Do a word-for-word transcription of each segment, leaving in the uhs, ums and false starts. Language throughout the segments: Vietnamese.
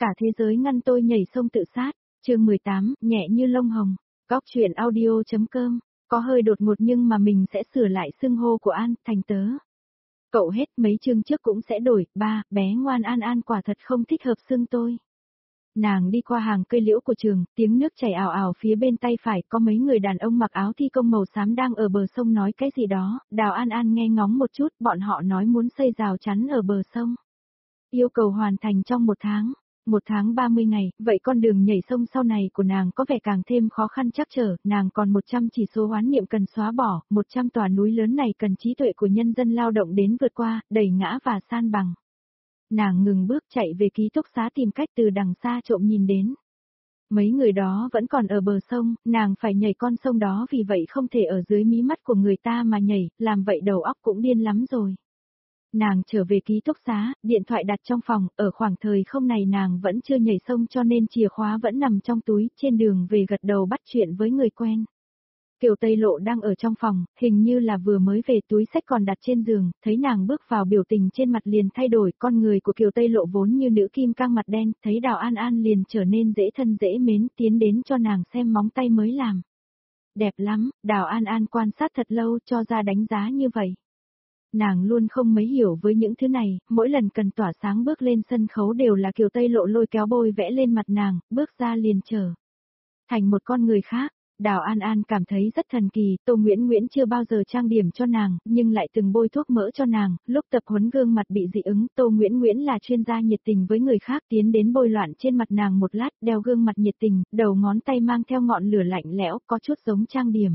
cả thế giới ngăn tôi nhảy sông tự sát. Chương mười tám, nhẹ như lông hồng. Góc truyện audio chấm com. Có hơi đột ngột nhưng mà mình sẽ sửa lại xưng hô của An thành tớ. Cậu hết mấy chương trước cũng sẽ đổi. Ba, bé ngoan An An quả thật không thích hợp xưng tôi. Nàng đi qua hàng cây liễu của trường, tiếng nước chảy ào ào phía bên tay phải, có mấy người đàn ông mặc áo thi công màu xám đang ở bờ sông nói cái gì đó. Đào An An nghe ngóng một chút, bọn họ nói muốn xây rào chắn ở bờ sông. Yêu cầu hoàn thành trong một tháng. Một tháng ba mươi ngày, vậy con đường nhảy sông sau này của nàng có vẻ càng thêm khó khăn trắc trở, nàng còn một trăm chỉ số oán niệm cần xóa bỏ, một trăm tòa núi lớn này cần trí tuệ của nhân dân lao động đến vượt qua, đẩy ngã và san bằng. Nàng ngừng bước chạy về ký túc xá tìm cách từ đằng xa trộm nhìn đến. Mấy người đó vẫn còn ở bờ sông, nàng phải nhảy con sông đó vì vậy không thể ở dưới mí mắt của người ta mà nhảy, làm vậy đầu óc cũng điên lắm rồi. Nàng trở về ký túc xá, điện thoại đặt trong phòng, ở khoảng thời không này nàng vẫn chưa nhảy sông cho nên chìa khóa vẫn nằm trong túi, trên đường về gật đầu bắt chuyện với người quen. Kiều Tây Lộ đang ở trong phòng, hình như là vừa mới về, túi xách còn đặt trên giường, thấy nàng bước vào biểu tình trên mặt liền thay đổi, con người của Kiều Tây Lộ vốn như nữ kim cang mặt đen, thấy Đào An An liền trở nên dễ thân dễ mến, tiến đến cho nàng xem móng tay mới làm. Đẹp lắm, Đào An An quan sát thật lâu cho ra đánh giá như vậy. Nàng luôn không mấy hiểu với những thứ này, mỗi lần cần tỏa sáng bước lên sân khấu đều là Kiều Tây Lộ lôi kéo bôi vẽ lên mặt nàng, bước ra liền trở thành một con người khác. Đào An An cảm thấy rất thần kỳ, Tô Nguyễn Nguyễn chưa bao giờ trang điểm cho nàng, nhưng lại từng bôi thuốc mỡ cho nàng, lúc tập huấn gương mặt bị dị ứng, Tô Nguyễn Nguyễn là chuyên gia nhiệt tình với người khác tiến đến bôi loạn trên mặt nàng một lát, đeo gương mặt nhiệt tình, đầu ngón tay mang theo ngọn lửa lạnh lẽo, có chút giống trang điểm.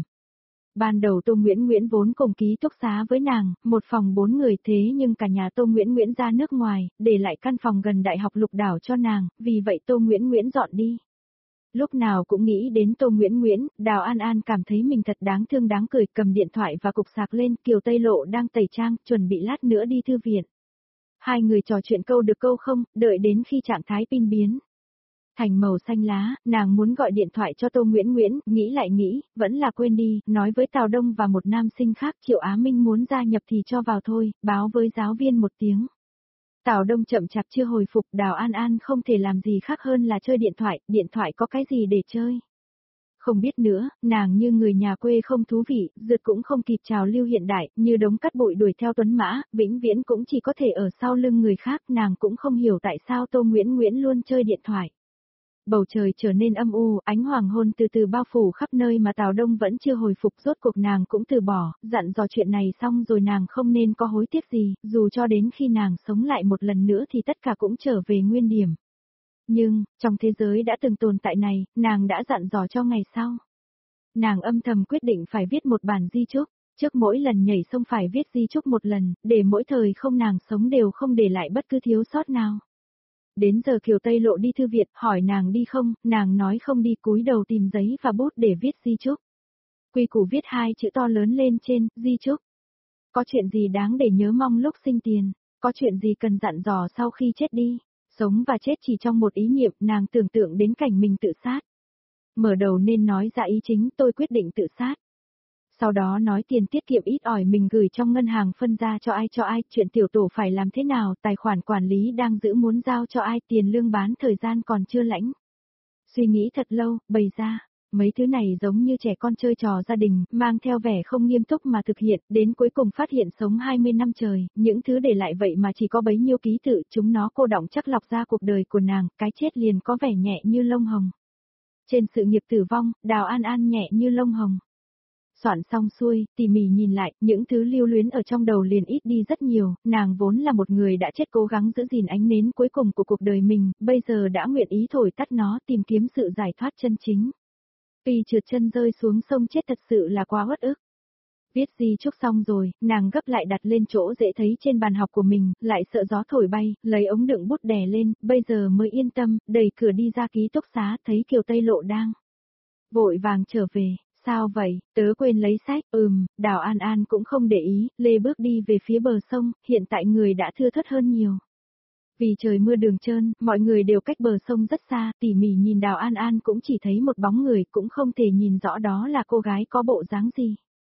Ban đầu Tô Nguyễn Nguyễn vốn cùng ký túc xá với nàng, một phòng bốn người thế nhưng cả nhà Tô Nguyễn Nguyễn ra nước ngoài, để lại căn phòng gần Đại học Lục Đảo cho nàng, vì vậy Tô Nguyễn Nguyễn dọn đi. Lúc nào cũng nghĩ đến Tô Nguyễn Nguyễn, Đào An An cảm thấy mình thật đáng thương đáng cười, cầm điện thoại và cục sạc lên, Kiều Tây Lộ đang tẩy trang, chuẩn bị lát nữa đi thư viện. Hai người trò chuyện câu được câu không, đợi đến khi trạng thái pin biến thành màu xanh lá, nàng muốn gọi điện thoại cho Tô Nguyễn Nguyễn, nghĩ lại nghĩ, vẫn là quên đi, nói với Tào Đông và một nam sinh khác Triệu Á Minh muốn gia nhập thì cho vào thôi, báo với giáo viên một tiếng. Tào Đông chậm chạp chưa hồi phục, Đào An An không thể làm gì khác hơn là chơi điện thoại, điện thoại có cái gì để chơi. Không biết nữa, nàng như người nhà quê không thú vị, rượt cũng không kịp trào lưu hiện đại, như đống cát bụi đuổi theo tuấn mã, vĩnh viễn cũng chỉ có thể ở sau lưng người khác, nàng cũng không hiểu tại sao Tô Nguyễn Nguyễn luôn chơi điện thoại. Bầu trời trở nên âm u, ánh hoàng hôn từ từ bao phủ khắp nơi mà Tào Đông vẫn chưa hồi phục, rốt cuộc nàng cũng từ bỏ, dặn dò chuyện này xong rồi nàng không nên có hối tiếc gì, dù cho đến khi nàng sống lại một lần nữa thì tất cả cũng trở về nguyên điểm. Nhưng, trong thế giới đã từng tồn tại này, nàng đã dặn dò cho ngày sau. Nàng âm thầm quyết định phải viết một bản di chúc, trước mỗi lần nhảy sông phải viết di chúc một lần, để mỗi thời không nàng sống đều không để lại bất cứ thiếu sót nào. Đến giờ Kiều Tây Lộ đi thư viện, hỏi nàng đi không, nàng nói không đi, cúi đầu tìm giấy và bút để viết di chúc. Quy củ viết hai chữ to lớn lên trên, di chúc. Có chuyện gì đáng để nhớ mong lúc sinh tiền, có chuyện gì cần dặn dò sau khi chết đi, sống và chết chỉ trong một ý niệm, nàng tưởng tượng đến cảnh mình tự sát. Mở đầu nên nói ra ý chính, tôi quyết định tự sát. Sau đó nói tiền tiết kiệm ít ỏi mình gửi trong ngân hàng phân ra cho ai cho ai, chuyện tiểu tổ phải làm thế nào, tài khoản quản lý đang giữ muốn giao cho ai, tiền lương bán thời gian còn chưa lãnh. Suy nghĩ thật lâu, bày ra, mấy thứ này giống như trẻ con chơi trò gia đình, mang theo vẻ không nghiêm túc mà thực hiện, đến cuối cùng phát hiện sống hai mươi năm trời, những thứ để lại vậy mà chỉ có bấy nhiêu ký tự, chúng nó cô đọng chắc lọc ra cuộc đời của nàng, cái chết liền có vẻ nhẹ như lông hồng. Trên sự nghiệp tử vong, Đào An An nhẹ như lông hồng. Soạn xong xuôi, tỉ mỉ nhìn lại, những thứ lưu luyến ở trong đầu liền ít đi rất nhiều, nàng vốn là một người đã chết cố gắng giữ gìn ánh nến cuối cùng của cuộc đời mình, bây giờ đã nguyện ý thổi tắt nó, tìm kiếm sự giải thoát chân chính. Vì trượt chân rơi xuống sông chết thật sự là quá uất ức. Viết di chúc xong rồi, nàng gấp lại đặt lên chỗ dễ thấy trên bàn học của mình, lại sợ gió thổi bay, lấy ống đựng bút đè lên, bây giờ mới yên tâm, đẩy cửa đi ra ký túc xá, thấy Kiều Tây Lộ đang vội vàng trở về. Sao vậy, tớ quên lấy sách, ừm, Đào An An cũng không để ý, lê bước đi về phía bờ sông, hiện tại người đã thưa thớt hơn nhiều. Vì trời mưa đường trơn, mọi người đều cách bờ sông rất xa, tỉ mỉ nhìn Đào An An cũng chỉ thấy một bóng người, cũng không thể nhìn rõ đó là cô gái có bộ dáng gì.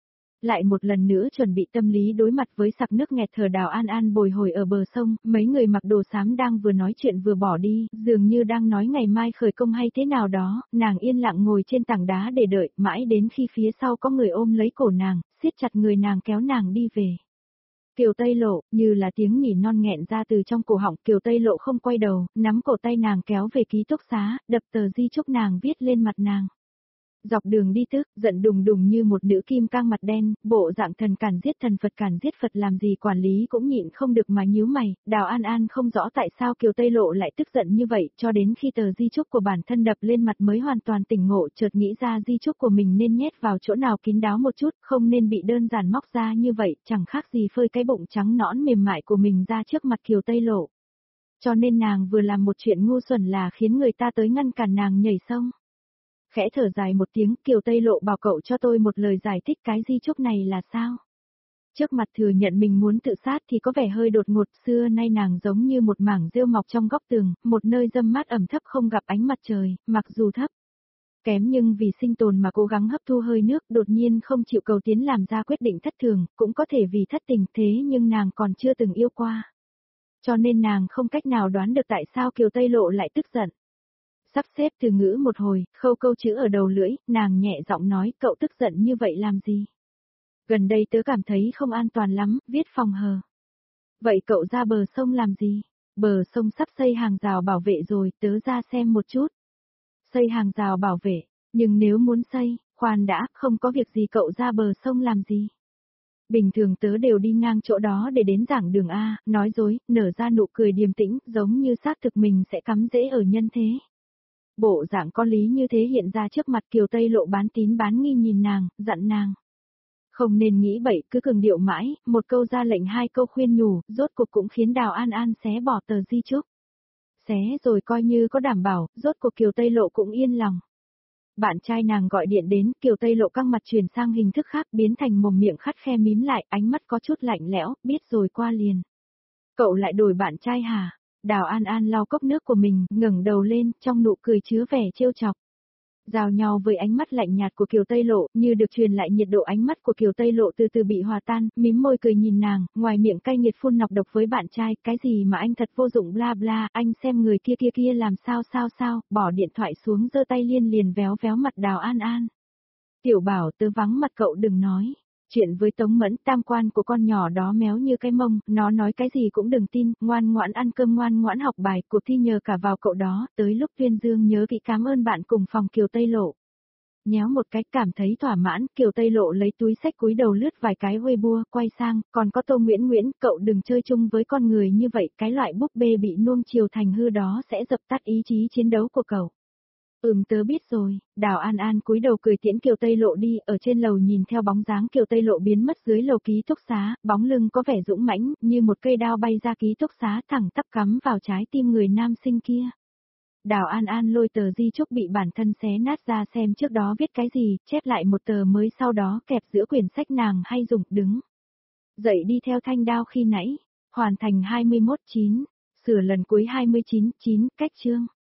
lại một lần nữa chuẩn bị tâm lý đối mặt với sặc nước nghẹt thở Đào An An bồi hồi ở bờ sông, mấy người mặc đồ xám đang vừa nói chuyện vừa bỏ đi, dường như đang nói ngày mai khởi công hay thế nào đó, nàng yên lặng ngồi trên tảng đá để đợi, mãi đến khi phía sau có người ôm lấy cổ nàng, siết chặt người nàng kéo nàng đi về. Kiều Tây Lộ, như là tiếng nỉ non nghẹn ra từ trong cổ họng, Kiều Tây Lộ không quay đầu, nắm cổ tay nàng kéo về ký túc xá, đập tờ di chúc nàng viết lên mặt nàng. Dọc đường đi tức, giận đùng đùng như một nữ kim cang mặt đen, bộ dạng thần càn giết thần Phật càn giết Phật làm gì quản lý cũng nhịn không được mà nhíu mày, Đào An An không rõ tại sao Kiều Tây Lộ lại tức giận như vậy, cho đến khi tờ di chúc của bản thân đập lên mặt mới hoàn toàn tỉnh ngộ, chợt nghĩ ra di chúc của mình nên nhét vào chỗ nào kín đáo một chút, không nên bị đơn giản móc ra như vậy, chẳng khác gì phơi cái bụng trắng nõn mềm mại của mình ra trước mặt Kiều Tây Lộ. Cho nên nàng vừa làm một chuyện ngu xuẩn là khiến người ta tới ngăn cản nàng nhảy sông. Khẽ thở dài một tiếng, Kiều Tây Lộ bảo cậu cho tôi một lời giải thích cái di chúc này là sao. Trước mặt thừa nhận mình muốn tự sát thì có vẻ hơi đột ngột, xưa nay nàng giống như một mảng rêu mọc trong góc tường, một nơi râm mát ẩm thấp không gặp ánh mặt trời, mặc dù thấp. Kém nhưng vì sinh tồn mà cố gắng hấp thu hơi nước, đột nhiên không chịu cầu tiến làm ra quyết định thất thường, cũng có thể vì thất tình thế nhưng nàng còn chưa từng yêu qua. Cho nên nàng không cách nào đoán được tại sao Kiều Tây Lộ lại tức giận. Sắp xếp từ ngữ một hồi, khâu câu chữ ở đầu lưỡi, nàng nhẹ giọng nói cậu tức giận như vậy làm gì? Gần đây tớ cảm thấy không an toàn lắm, viết phòng hờ. Vậy cậu ra bờ sông làm gì? Bờ sông sắp xây hàng rào bảo vệ rồi, tớ ra xem một chút. Xây hàng rào bảo vệ, nhưng nếu muốn xây, khoan đã, không có việc gì cậu ra bờ sông làm gì? Bình thường tớ đều đi ngang chỗ đó để đến giảng đường A, nói dối, nở ra nụ cười điềm tĩnh, giống như xác thực mình sẽ cắm rễ ở nhân thế. Bộ dạng có lý như thế hiện ra trước mặt Kiều Tây Lộ bán tín bán nghi nhìn nàng, dặn nàng. Không nên nghĩ bậy, cứ cường điệu mãi, một câu ra lệnh hai câu khuyên nhủ, rốt cuộc cũng khiến Đào An An xé bỏ tờ di chúc. Xé rồi coi như có đảm bảo, rốt cuộc Kiều Tây Lộ cũng yên lòng. Bạn trai nàng gọi điện đến, Kiều Tây Lộ căng mặt chuyển sang hình thức khác, biến thành mồm miệng khắt khe mím lại, ánh mắt có chút lạnh lẽo, biết rồi qua liền. Cậu lại đổi bạn trai hả? Đào An An lau cốc nước của mình, ngẩng đầu lên, trong nụ cười chứa vẻ trêu chọc. Giao nhau với ánh mắt lạnh nhạt của Kiều Tây Lộ, như được truyền lại nhiệt độ ánh mắt của Kiều Tây Lộ từ từ bị hòa tan, mím môi cười nhìn nàng, ngoài miệng cay nghiệt phun nọc độc với bạn trai, cái gì mà anh thật vô dụng bla bla, anh xem người kia kia kia làm sao sao sao, bỏ điện thoại xuống giơ tay liên liền véo véo mặt Đào An An. Tiểu Bảo tớ vắng mặt cậu đừng nói. Chuyện với Tống Mẫn, tam quan của con nhỏ đó méo như cái mông, nó nói cái gì cũng đừng tin, ngoan ngoãn ăn cơm ngoan ngoãn học bài, cuộc thi nhờ cả vào cậu đó, tới lúc tuyên dương nhớ kỹ cảm ơn bạn cùng phòng Kiều Tây Lộ. Nhéo một cái cảm thấy thỏa mãn, Kiều Tây Lộ lấy túi xách cúi đầu lướt vài cái Weibo, quay sang, còn có Tô Nguyễn Nguyễn, cậu đừng chơi chung với con người như vậy, cái loại búp bê bị nuông chiều thành hư đó sẽ dập tắt ý chí chiến đấu của cậu. Ừm tớ biết rồi, Đào An An cúi đầu cười tiễn Kiều Tây Lộ đi, ở trên lầu nhìn theo bóng dáng Kiều Tây Lộ biến mất dưới lầu ký túc xá, bóng lưng có vẻ dũng mãnh, như một cây đao bay ra ký túc xá thẳng tắp cắm vào trái tim người nam sinh kia. Đào An An lôi tờ di chúc bị bản thân xé nát ra xem trước đó viết cái gì, chép lại một tờ mới sau đó kẹp giữa quyển sách nàng hay dùng, đứng. Dậy đi theo thanh đao khi nãy, hoàn thành hai mươi mốt chín, sửa lần cuối hai mươi chín chín, cách chương.